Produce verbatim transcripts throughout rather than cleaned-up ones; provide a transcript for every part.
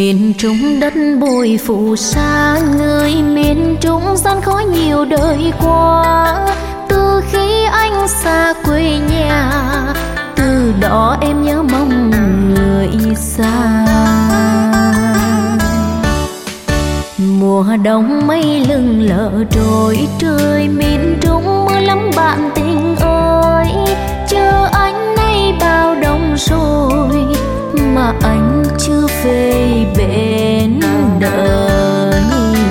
Miền Trung đất bụi phù sa, người miền Trung gian khó nhiều đời qua. Từ khi anh xa quê nhà, từ đó em nhớ mong người xa. Mùa đông mây lưng lờ trôi trời, miền Trung mưa lắm bạn tình ơi. Chờ anh nay bao đông rồi mà anh chưa về bên đời.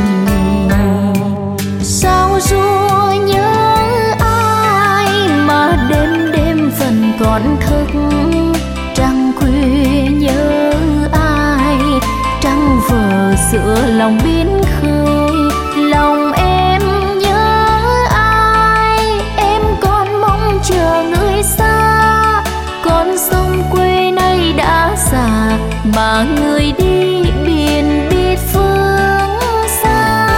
Sao ru nhớ ai mà đêm đêm vẫn còn thức, trăng khuya nhớ ai, trăng vờ giữa lòng biến khơi. Lòng em nhớ ai, em còn mong chờ người xa. Con sông quê nay đã già mà người đi biển biết phương xa.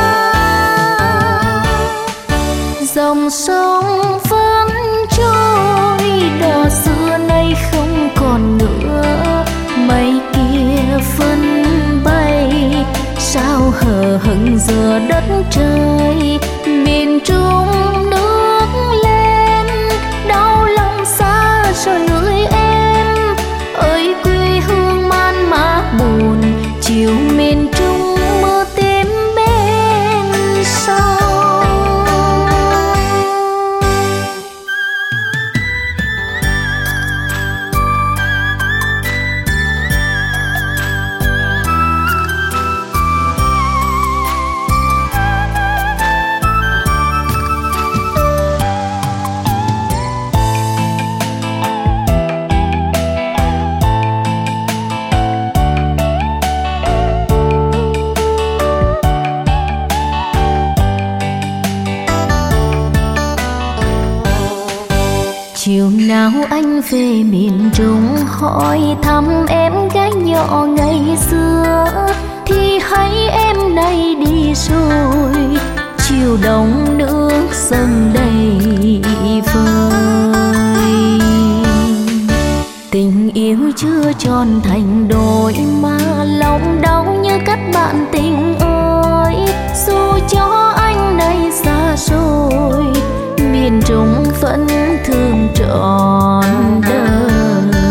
Dòng sông vẫn trôi, đò xưa nay không còn nữa. Mây kia phân bay, sao hờ hững giữa đất trời. Miền Trung nước lên, đau lòng xa rồi người em. Ơi quê hương man mác buồn, chiều miền Trung mưa tím bên sông. Chiều nào anh về miền Trung hỏi thăm em gái nhỏ ngày xưa, thì thấy em nay đi rồi. Chiều đông nước sông đầy vơi, tình yêu chưa tròn thành đôi mà lòng đau như cắt bạn tình ơi. Dù cho anh nay xa rồi, miền Trung vẫn thương trọn đời.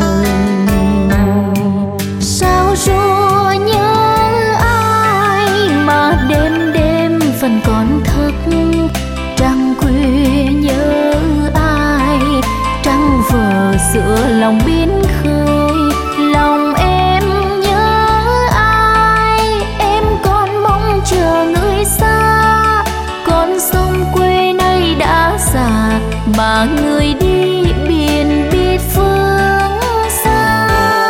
Sao ru nhớ ai mà đêm đêm vẫn còn thức, trăng khuya nhớ ai, trăng vờ giữa lòng biến khơi. Lòng em nhớ ai, em còn mong chờ người xa. Con sông quê nay đã già mà người đi biển biết phương xa.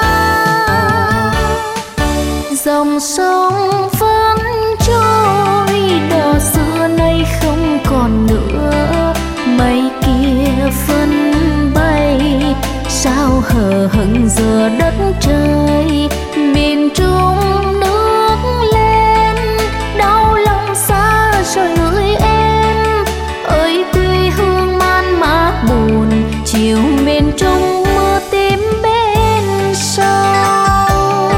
Dòng sông vẫn trôi, đò xưa nay không còn nữa. Mây kia phân bay, sao hờ hững giữa đất trời. Miền Trung nước lên, đau lòng xa rồi người em. Ơi quê hương man mác buồn, chiều miền Trung mưa tím bên sông.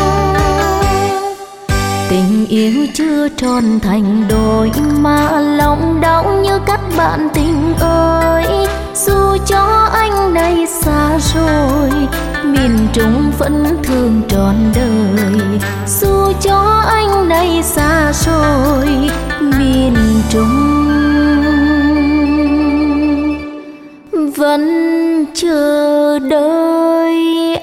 Tình yêu chưa tròn thành đôi mà lòng đau như cắt bạn tình ơi. Dù cho anh nay xa rồi, miền Trung vẫn thương trọn đời. Dù cho anh nay xa rồi, miền Trung vẫn chờ đợi